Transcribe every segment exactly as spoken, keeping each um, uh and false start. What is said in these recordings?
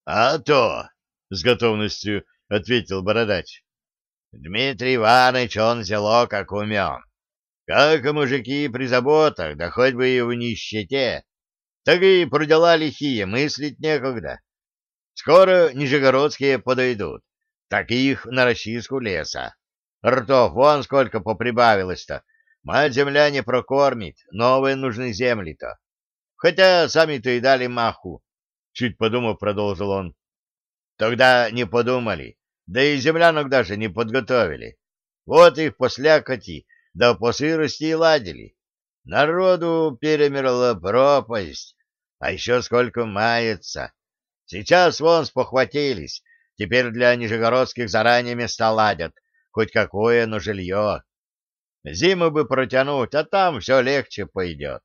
— А то! — с готовностью ответил бородач. — Дмитрий Иванович, он зело как умен. Как мужики при заботах, да хоть бы и в нищете, так и про дела лихие мыслить некогда. Скоро нижегородские подойдут, так и их на расчистку леса. Ртов вон сколько поприбавилось-то. Мать-земля не прокормит, новые нужны земли-то. Хотя сами-то и дали маху. Чуть подумав, продолжил он. Тогда не подумали, да и землянок даже не подготовили. Вот их по слякоти, да по сырости и ладили. Народу перемерла пропасть, а еще сколько мается. Сейчас вон спохватились, теперь для нижегородских заранее места ладят, хоть какое, но жилье. Зиму бы протянуть, а там все легче пойдет.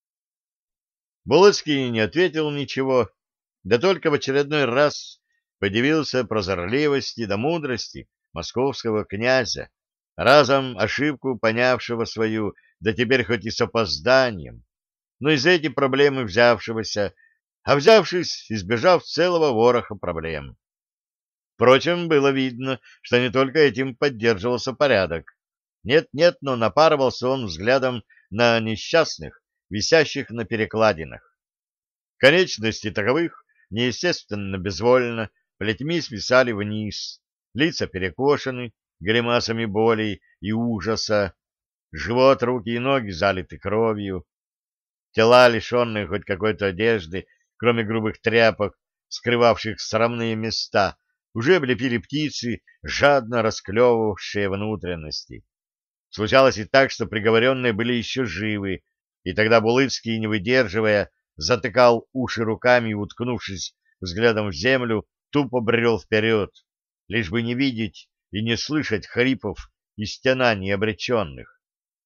Булыцкий не ответил ничего, да только в очередной раз подивился прозорливости да мудрости московского князя, разом ошибку понявшего свою, да теперь хоть и с опозданием, но из эти проблемы взявшегося, а взявшись, избежав целого вороха проблем. Впрочем, было видно, что не только этим поддерживался порядок. Нет-нет, но напарывался он взглядом на несчастных, висящих на перекладинах. Конечности таковых неестественно безвольно плетьми свисали вниз, лица перекошены гримасами боли и ужаса, живот, руки и ноги залиты кровью, тела, лишенные хоть какой-то одежды, кроме грубых тряпок, скрывавших срамные места, уже облепили птицы, жадно расклевывавшие внутренности. Случалось и так, что приговоренные были еще живы, и тогда Булыцкий, не выдерживая, затыкал уши руками и, уткнувшись взглядом в землю, тупо брел вперед, лишь бы не видеть и не слышать хрипов и стенаний обреченных.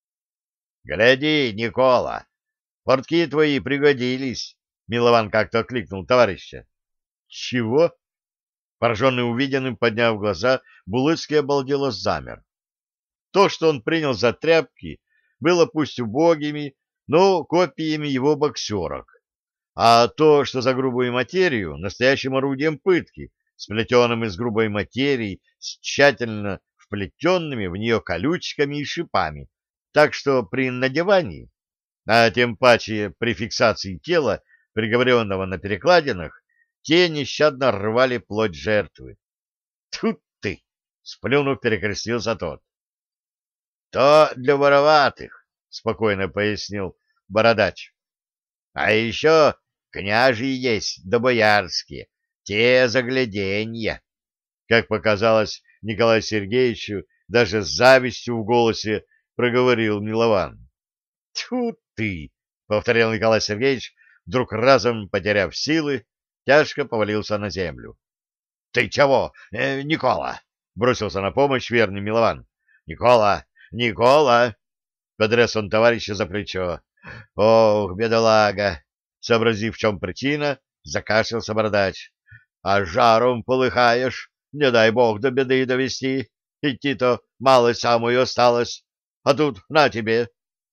— Гляди, Никола, портки твои пригодились, — Милован как-то окликнул товарища. — Чего? Пораженный увиденным, подняв глаза, Булыцкий обалдело замер. То, что он принял за тряпки, было пусть убогими, но копиями его боксерок, а то, что за грубую материю, настоящим орудием пытки, сплетенным из грубой материи, с тщательно вплетенными в нее колючками и шипами, так что при надевании, а тем паче при фиксации тела, приговоренного на перекладинах, те нещадно рвали плоть жертвы. Тут ты! — сплюнув, перекрестился тот. — То для вороватых, — спокойно пояснил бородач. — А еще княжьи есть да боярские, те загляденья. Как показалось Николаю Сергеевичу, даже с завистью в голосе проговорил Милован. — Тьфу ты! — повторил Николай Сергеевич, вдруг разом потеряв силы, тяжко повалился на землю. — Ты чего, э, Никола? — бросился на помощь верный Милован. — Никола! Никола! — потряс он товарища за плечо. — Ох, бедолага! — сообразив, в чем причина, закашлялся бородач. — А жаром полыхаешь, не дай бог до беды довести. Идти-то мало самую осталось, а тут на тебе.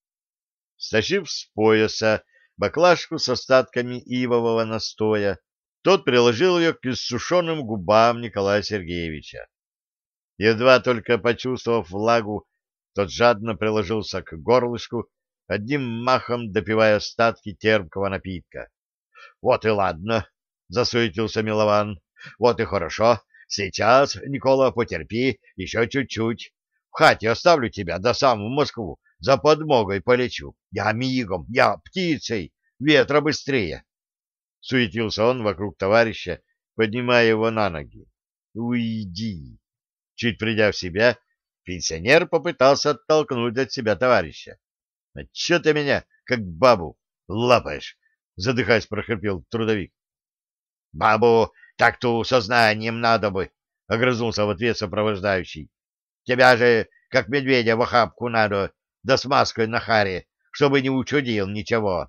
Стащив с пояса баклажку с остатками ивового настоя, тот приложил ее к иссушенным губам Николая Сергеевича. Едва только почувствовав влагу, тот жадно приложился к горлышку, одним махом допивая остатки терпкого напитка. — Вот и ладно, — засуетился Милован. — Вот и хорошо. Сейчас, Никола, потерпи, еще чуть-чуть. В хате оставлю тебя до самую Москву. За подмогой полечу. Я мигом, я птицей, ветра быстрее. Суетился он вокруг товарища, поднимая его на ноги. — Уйди! Чуть придя в себя, пенсионер попытался оттолкнуть от себя товарища. — А че ты меня, как бабу, лапаешь? — задыхаясь, прохрипел трудовик. — Бабу так-то сознанием надо бы, — огрызнулся в ответ сопровождающий. — Тебя же, как медведя, в охапку надо, да с маской на харе, чтобы не учудил ничего.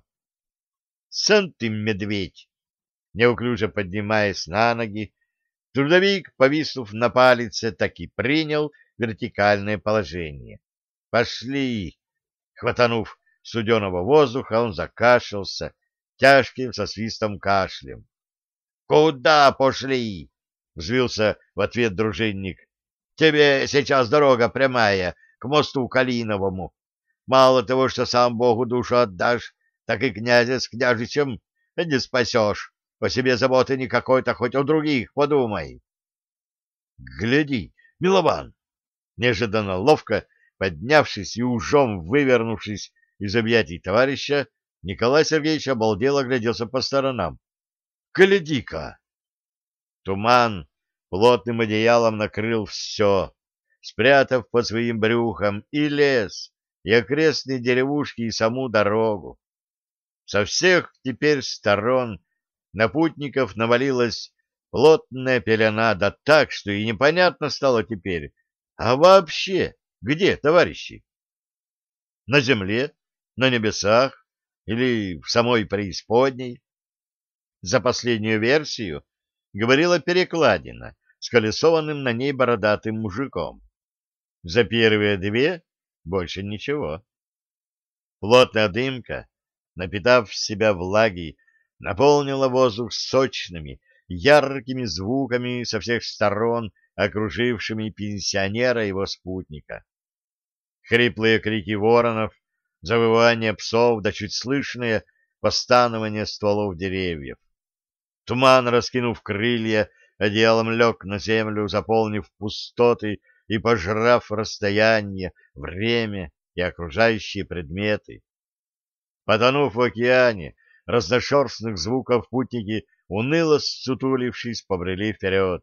— Сам ты медведь! Неуклюже поднимаясь на ноги, трудовик, повиснув на палице, так и принял вертикальное положение. «Пошли!» Хватанув студеного воздуха, он закашлялся тяжким со свистом кашлем. Куда пошли? — взвился в ответ дружинник. — Тебе сейчас дорога прямая, к мосту Калиновому. Мало того, что сам Богу душу отдашь, так и князя с княжичем не спасешь. О себе заботы никакой-то, хоть о других подумай. — Гляди, Милован! Неожиданно ловко, поднявшись и ужом вывернувшись из объятий товарища, Николай Сергеевич обалдело огляделся по сторонам. — Гляди-ка! Туман плотным одеялом накрыл все, спрятав под своим брюхом и лес, и окрестные деревушки, и саму дорогу. Со всех теперь сторон на путников навалилась плотная пелена, да так, что и непонятно стало теперь, а вообще где, товарищи? На земле, на небесах или в самой преисподней? За последнюю версию говорила перекладина с колесованным на ней бородатым мужиком. За первые две больше ничего. Плотная дымка, напитав себя влаги, наполнила воздух сочными, яркими звуками со всех сторон, окружившими пенсионера и его спутника. Хриплые крики воронов, завывание псов да чуть слышное постанование стволов деревьев. Туман, раскинув крылья, одеялом лег на землю, заполнив пустоты и пожрав расстояние, время и окружающие предметы. Потонув в океане разношерстных звуков, путники, уныло ссутулившись, побрели вперед.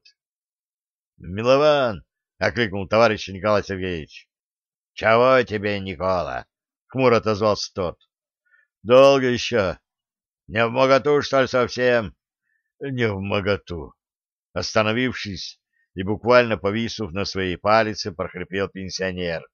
— Милован! — окликнул товарищ Николай Сергеевич. — Чего тебе, Никола? — хмуро отозвался тот. — Долго еще. Не вмоготу, что ли, совсем? — Не вмоготу. Остановившись и буквально повиснув на своей палице, прохрипел пенсионер.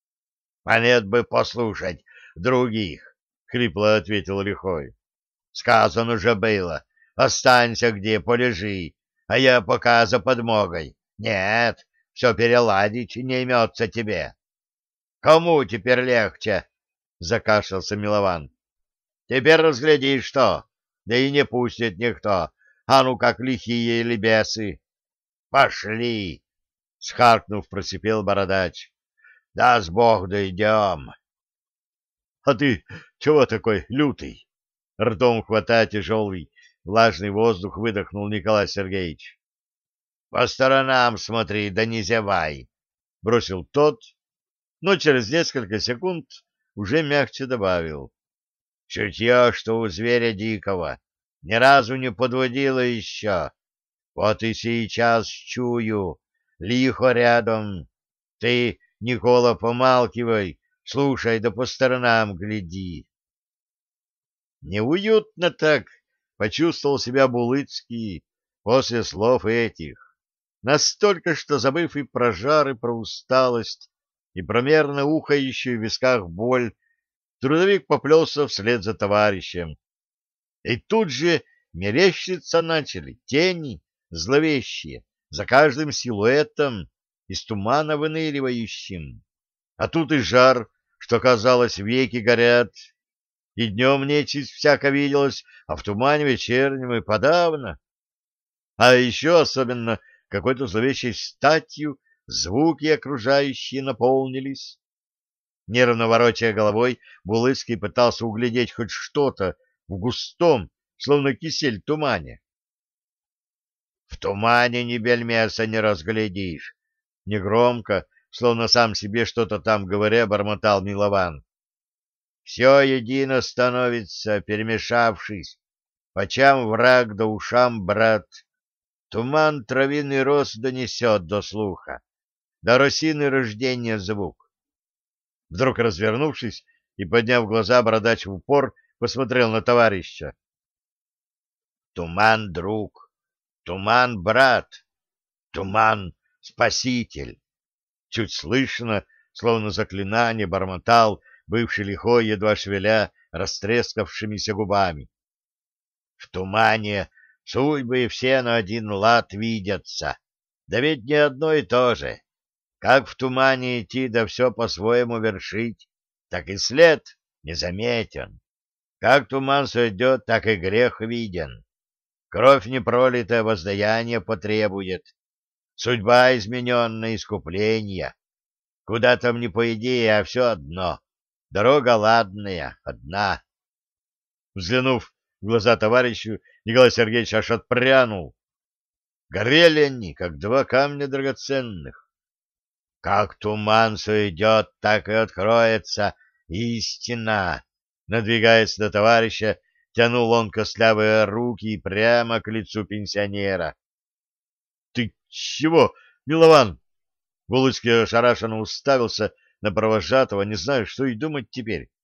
— А нет бы послушать других, — хрипло ответил лихой. — Сказано же было, останься где, полежи, а я пока за подмогой. Нет, все переладить не имется тебе. — Кому теперь легче? — закашлялся Милован. — Теперь разгляди, что, да и не пустит никто, а ну как лихие или бесы. — Пошли! — схаркнув, просипел бородач. — Даст Бог, дойдем. — А ты чего такой лютый? — ртом хватая тяжелый влажный воздух, выдохнул Николай Сергеевич. — По сторонам смотри, да не зевай! — бросил тот, но через несколько секунд уже мягче добавил. — Чутье, что у зверя дикого, ни разу не подводило еще. Вот и сейчас чую, лихо рядом. Ты, Никола, помалкивай, слушай, да по сторонам гляди. Неуютно так почувствовал себя Булыцкий после слов этих. Настолько, что, забыв и про жар, и про усталость, и про мерно ухающую в висках боль, трудовик поплелся вслед за товарищем. И тут же мерещиться начали тени зловещие за каждым силуэтом из тумана выныривающим. А тут и жар, что, казалось, веки горят, и днем нечисть всяко виделась, а в тумане вечернем и подавно. А еще особенно какой-то зловещей статью звуки окружающие наполнились. Нервно ворочая головой, Булыцкий пытался углядеть хоть что-то в густом, словно кисель, тумане. — В тумане ни бельмеса не разглядишь, — негромко, словно сам себе что-то там говоря, бормотал Милован. — Все едино становится, перемешавшись, очам враг да ушам брат. Туман травяный рост донесет до слуха, до росины рождения звук. Вдруг развернувшись и подняв глаза, бородач в упор посмотрел на товарища. — Туман, друг, туман, брат, туман, спаситель. Чуть слышно, словно заклинание, бормотал бывший лихой, едва шевеля растрескавшимися губами. В тумане судьбы все на один лад видятся, да ведь не одно и то же. Как в тумане идти, да все по-своему вершить, так и след незаметен. Как туман сойдет, так и грех виден. Кровь непролитая воздаяние потребует. Судьба измененная искупления. Куда там ни пойди, а все одно. Дорога ладная, одна. Взглянув в глаза товарищу, Николай Сергеевич аж отпрянул. Горели они, как два камня драгоценных. Как туман сойдет, так и откроется истина. Надвигаясь до товарища, тянул он костлявые руки прямо к лицу пенсионера. — Ты чего, Милован? Володьский ошарашенно уставился на провожатого, не зная, что и думать теперь.